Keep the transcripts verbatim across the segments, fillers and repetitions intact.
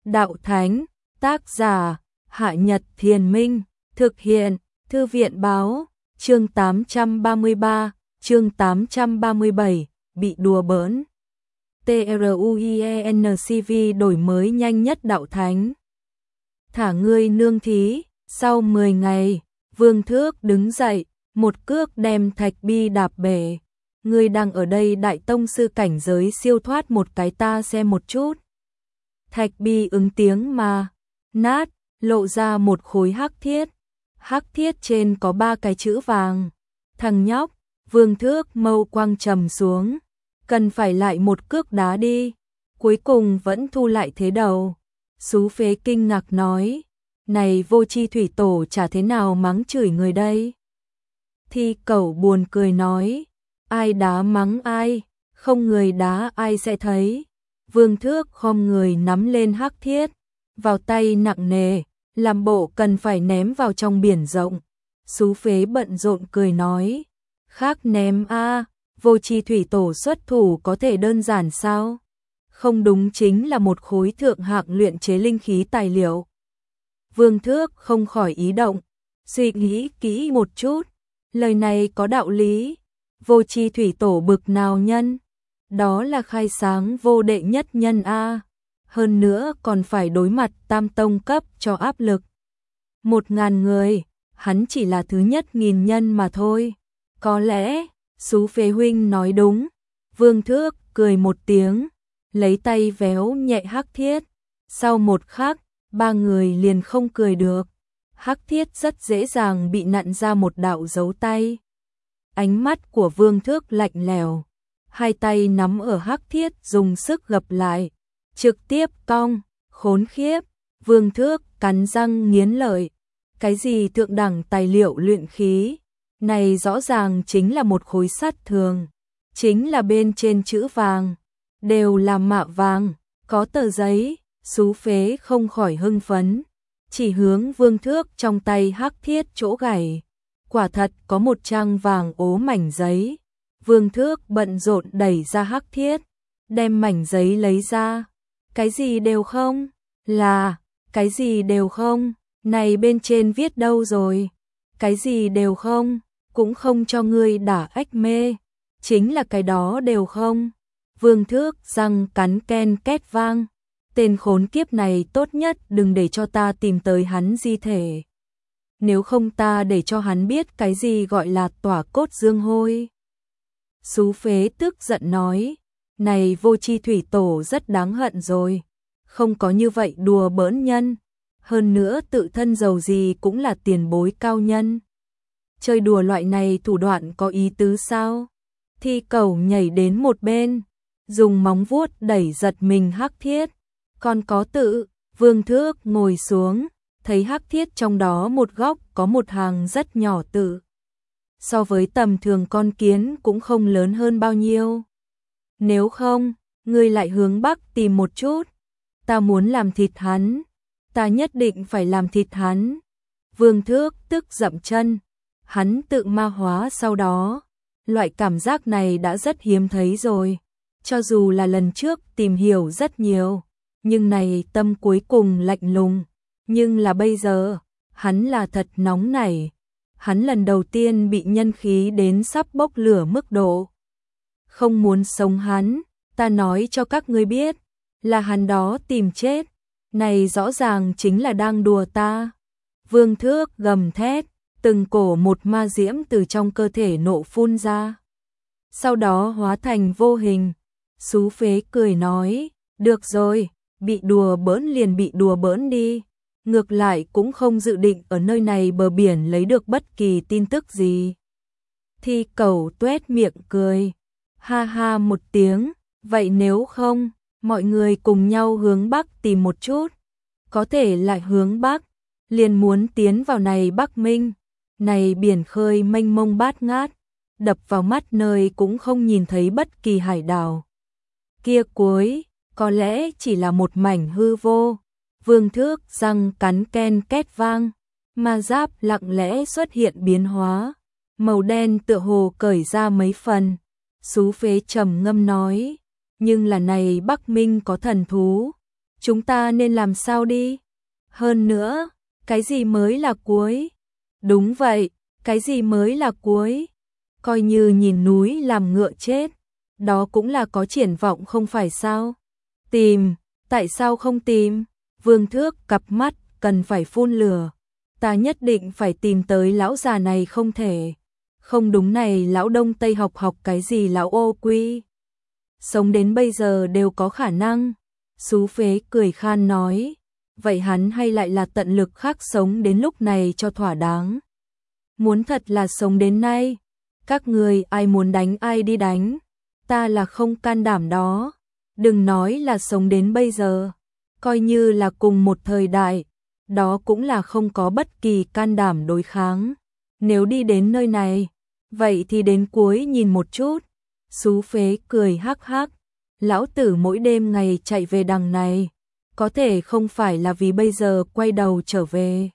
Đạo Thánh, tác giả, Hạ Nhật Thiền Minh, thực hiện, Thư viện Báo, chương tám trăm ba mươi ba, chương tám trăm ba mươi bảy, bị đùa bỡn. TRUIENCV đổi mới nhanh nhất Đạo Thánh. Thả ngươi nương thí, sau mười ngày, Vương Thước đứng dậy, một cước đem Thạch Bi đạp bể. Ngươi đang ở đây đại tông sư cảnh giới siêu thoát một cái ta xem một chút. Thạch Bi ứng tiếng mà, nát, lộ ra một khối hắc thiết. Hắc thiết trên có ba cái chữ vàng. Thằng nhóc, Vương Thước mâu quang trầm xuống. Cần phải lại một cước đá đi. Cuối cùng vẫn thu lại thế đầu. Xú phế kinh ngạc nói, này vô chi thủy tổ chả thế nào mắng chửi người đây. Thi Cẩu buồn cười nói, ai đá mắng ai, không người đá ai sẽ thấy. Vương Thước khom người nắm lên hắc thiết, vào tay nặng nề, làm bộ cần phải ném vào trong biển rộng. Xú phế bận rộn cười nói, khác ném a, vô chi thủy tổ xuất thủ có thể đơn giản sao? Không đúng chính là một khối thượng hạng luyện chế linh khí tài liệu. Vương Thước không khỏi ý động, suy nghĩ kỹ một chút, lời này có đạo lý. Vô chi thủy tổ bực nào nhân? Đó là khai sáng vô đệ nhất nhân a, hơn nữa còn phải đối mặt tam tông cấp cho áp lực. Một ngàn người, hắn chỉ là thứ nhất nghìn nhân mà thôi. Có lẽ, Xú phế huynh nói đúng. Vương Thước cười một tiếng, lấy tay véo nhẹ hắc thiết. Sau một khắc, ba người liền không cười được. Hắc thiết rất dễ dàng bị nặn ra một đạo dấu tay. Ánh mắt của Vương Thước lạnh lẽo, hai tay nắm ở hắc thiết dùng sức gập lại, trực tiếp cong, khốn khiếp. Vương Thước cắn răng nghiến lợi, cái gì thượng đẳng tài liệu luyện khí, này rõ ràng chính là một khối sắt thường, chính là bên trên chữ vàng, đều là mạ vàng, có tờ giấy. Xú phế không khỏi hưng phấn, chỉ hướng Vương Thước trong tay hắc thiết chỗ gảy. Quả thật có một trang vàng ố mảnh giấy. Vương Thước bận rộn đẩy ra hắc thiết, đem mảnh giấy lấy ra. Cái gì đều không? Là, cái gì đều không? Này bên trên viết đâu rồi? Cái gì đều không? Cũng không cho ngươi đả ách mê. Chính là cái đó đều không? Vương Thước răng cắn ken két vang. Tên khốn kiếp này tốt nhất đừng để cho ta tìm tới hắn di thể. Nếu không ta để cho hắn biết cái gì gọi là tỏa cốt dương hôi. Xú phế tức giận nói, này vô chi thủy tổ rất đáng hận rồi. Không có như vậy đùa bỡn nhân. Hơn nữa tự thân giàu gì cũng là tiền bối cao nhân. Chơi đùa loại này thủ đoạn có ý tứ sao? Thi Cẩu nhảy đến một bên, dùng móng vuốt đẩy giật mình hắc thiết. Còn có tự, Vương Thước ngồi xuống, thấy hắc thiết trong đó một góc có một hàng rất nhỏ tự. So với tầm thường con kiến cũng không lớn hơn bao nhiêu. Nếu không, ngươi lại hướng bắc tìm một chút. Ta muốn làm thịt hắn. Ta nhất định phải làm thịt hắn. Vương Thước tức dậm chân. Hắn tự ma hóa sau đó. Loại cảm giác này đã rất hiếm thấy rồi. Cho dù là lần trước tìm hiểu rất nhiều. Nhưng này tâm cuối cùng lạnh lùng. Nhưng là bây giờ, hắn là thật nóng nảy. Hắn lần đầu tiên bị nhân khí đến sắp bốc lửa mức độ. Không muốn sống hắn, ta nói cho các ngươi biết, là hắn đó tìm chết. Này rõ ràng chính là đang đùa ta. Vương Thước gầm thét, từng cổ một ma diễm từ trong cơ thể nộ phun ra. Sau đó hóa thành vô hình. Xú phế cười nói, được rồi, bị đùa bỡn liền bị đùa bỡn đi. Ngược lại cũng không dự định ở nơi này bờ biển lấy được bất kỳ tin tức gì. Thi Cẩu tuét miệng cười, ha ha một tiếng, vậy nếu không, mọi người cùng nhau hướng bắc tìm một chút. Có thể lại hướng bắc, liền muốn tiến vào này Bắc Minh. Này biển khơi mênh mông bát ngát, đập vào mắt nơi cũng không nhìn thấy bất kỳ hải đảo. Kia cuối, có lẽ chỉ là một mảnh hư vô. Vương Thước răng cắn ken két vang, ma giáp lặng lẽ xuất hiện biến hóa, màu đen tựa hồ cởi ra mấy phần. Xú phế trầm ngâm nói, nhưng là này Bắc Minh có thần thú, chúng ta nên làm sao đi? Hơn nữa, cái gì mới là cuối? Đúng vậy, cái gì mới là cuối? Coi như nhìn núi làm ngựa chết, đó cũng là có triển vọng không phải sao? Tìm, tại sao không tìm? Vương Thước cặp mắt cần phải phun lửa. Ta nhất định phải tìm tới lão già này không thể. Không đúng này, lão Đông Tây học học cái gì lão ô quy. Sống đến bây giờ đều có khả năng. Xú phế cười khan nói. Vậy hắn hay lại là tận lực khắc sống đến lúc này cho thỏa đáng. Muốn thật là sống đến nay. Các người ai muốn đánh ai đi đánh. Ta là không can đảm đó. Đừng nói là sống đến bây giờ. Coi như là cùng một thời đại. Đó cũng là không có bất kỳ can đảm đối kháng. Nếu đi đến nơi này, vậy thì đến cuối nhìn một chút. Xú phế cười hắc hắc. Lão tử mỗi đêm ngày chạy về đằng này. Có thể không phải là vì bây giờ quay đầu trở về.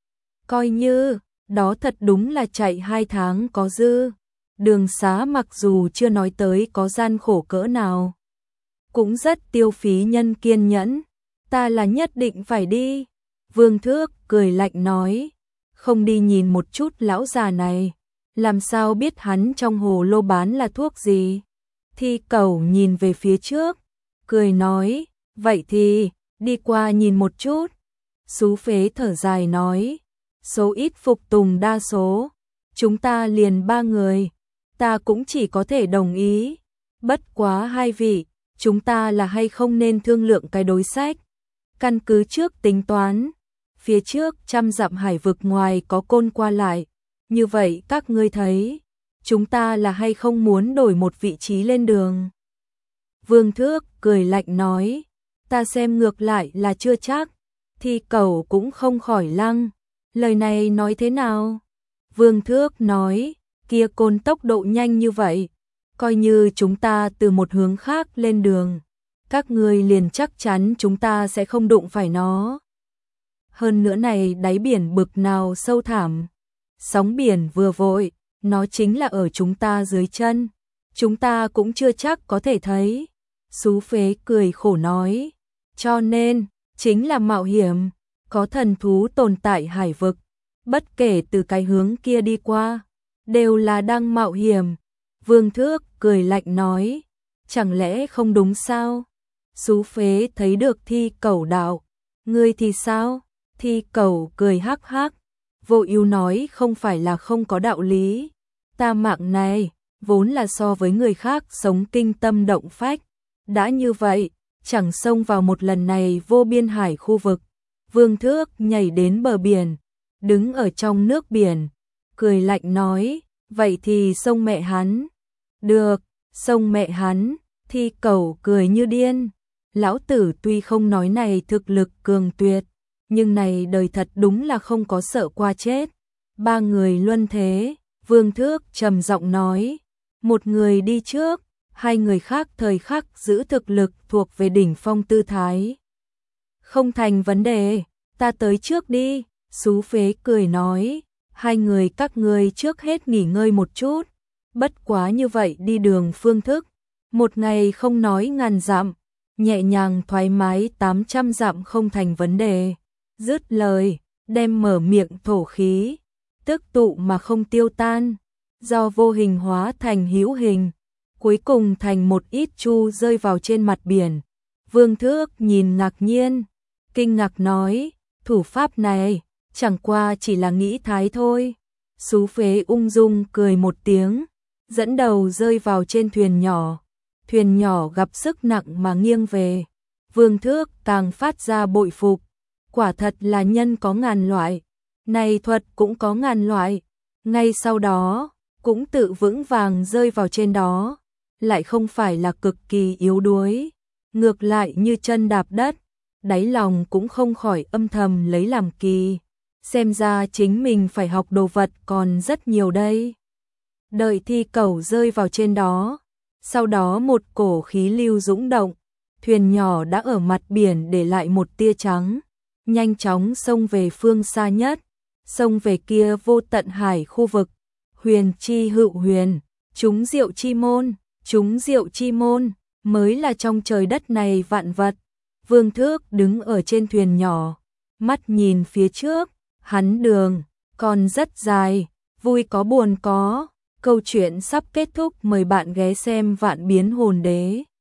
Coi như, đó thật đúng là chạy hai tháng có dư. Đường xá mặc dù chưa nói tới có gian khổ cỡ nào. Cũng rất tiêu phí nhân kiên nhẫn. Ta là nhất định phải đi. Vương Thước cười lạnh nói. Không đi nhìn một chút lão già này. Làm sao biết hắn trong hồ lô bán là thuốc gì? Thi Cẩu nhìn về phía trước. Cười nói. Vậy thì, đi qua nhìn một chút. Xú phế thở dài nói. Số ít phục tùng đa số. Chúng ta liền ba người. Ta cũng chỉ có thể đồng ý. Bất quá hai vị. Chúng ta là hay không nên thương lượng cái đối sách. Căn cứ trước tính toán. Phía trước trăm dặm hải vực ngoài có côn qua lại. Như vậy các ngươi thấy. Chúng ta là hay không muốn đổi một vị trí lên đường. Vương Thước cười lạnh nói. Ta xem ngược lại là chưa chắc. Thi Cẩu cũng không khỏi lăng. Lời này nói thế nào? Vương Thước nói. Kia côn tốc độ nhanh như vậy. Coi như chúng ta từ một hướng khác lên đường. Các ngươi liền chắc chắn chúng ta sẽ không đụng phải nó. Hơn nữa này đáy biển bực nào sâu thẳm. Sóng biển vừa vội. Nó chính là ở chúng ta dưới chân. Chúng ta cũng chưa chắc có thể thấy. Xú phế cười khổ nói. Cho nên, chính là mạo hiểm. Có thần thú tồn tại hải vực. Bất kể từ cái hướng kia đi qua. Đều là đang mạo hiểm. Vương Thước cười lạnh nói. Chẳng lẽ không đúng sao? Xú phế thấy được Thi Cẩu đạo. Ngươi thì sao? Thi Cẩu cười hắc hắc. Vô ưu nói không phải là không có đạo lý. Ta mạng này, vốn là so với người khác sống kinh tâm động phách. Đã như vậy, chẳng xông vào một lần này vô biên hải khu vực. Vương Thước nhảy đến bờ biển, đứng ở trong nước biển, cười lạnh nói, vậy thì xông mẹ hắn. Được, xông mẹ hắn. Thi Cẩu cười như điên. Lão tử tuy không nói này thực lực cường tuyệt, nhưng này đời thật đúng là không có sợ qua chết. Ba người luân thế. Vương Thước trầm giọng nói, một người đi trước, hai người khác thời khắc giữ thực lực thuộc về đỉnh phong tư thái. Không thành vấn đề, ta tới trước đi. Xú phế cười nói, hai người các ngươi trước hết nghỉ ngơi một chút. Bất quá như vậy đi đường phương thức, một ngày không nói ngàn dặm, nhẹ nhàng thoải mái tám trăm dặm không thành vấn đề. Dứt lời, đem mở miệng thổ khí. Tức tụ mà không tiêu tan, do vô hình hóa thành hữu hình, cuối cùng thành một ít chu rơi vào trên mặt biển. Vương Thước nhìn ngạc nhiên, kinh ngạc nói, thủ pháp này, chẳng qua chỉ là nghĩ thái thôi. Xú phế ung dung cười một tiếng, dẫn đầu rơi vào trên thuyền nhỏ. Thuyền nhỏ gặp sức nặng mà nghiêng về. Vương Thước càng phát ra bội phục, quả thật là nhân có ngàn loại. Này thuật cũng có ngàn loại, ngay sau đó, cũng tự vững vàng rơi vào trên đó, lại không phải là cực kỳ yếu đuối, ngược lại như chân đạp đất, đáy lòng cũng không khỏi âm thầm lấy làm kỳ, xem ra chính mình phải học đồ vật còn rất nhiều đây. Đợi Thi Cẩu rơi vào trên đó, sau đó một cổ khí lưu dũng động, thuyền nhỏ đã ở mặt biển để lại một tia trắng, nhanh chóng xông về phương xa nhất. Xông về kia vô tận hải khu vực. Huyền chi hữu huyền, chúng diệu chi môn, chúng diệu chi môn, mới là trong trời đất này vạn vật. Vương Thước đứng ở trên thuyền nhỏ, mắt nhìn phía trước, hắn đường còn rất dài, vui có buồn có. Câu chuyện sắp kết thúc, mời bạn ghé xem Vạn Biến Hồn Đế.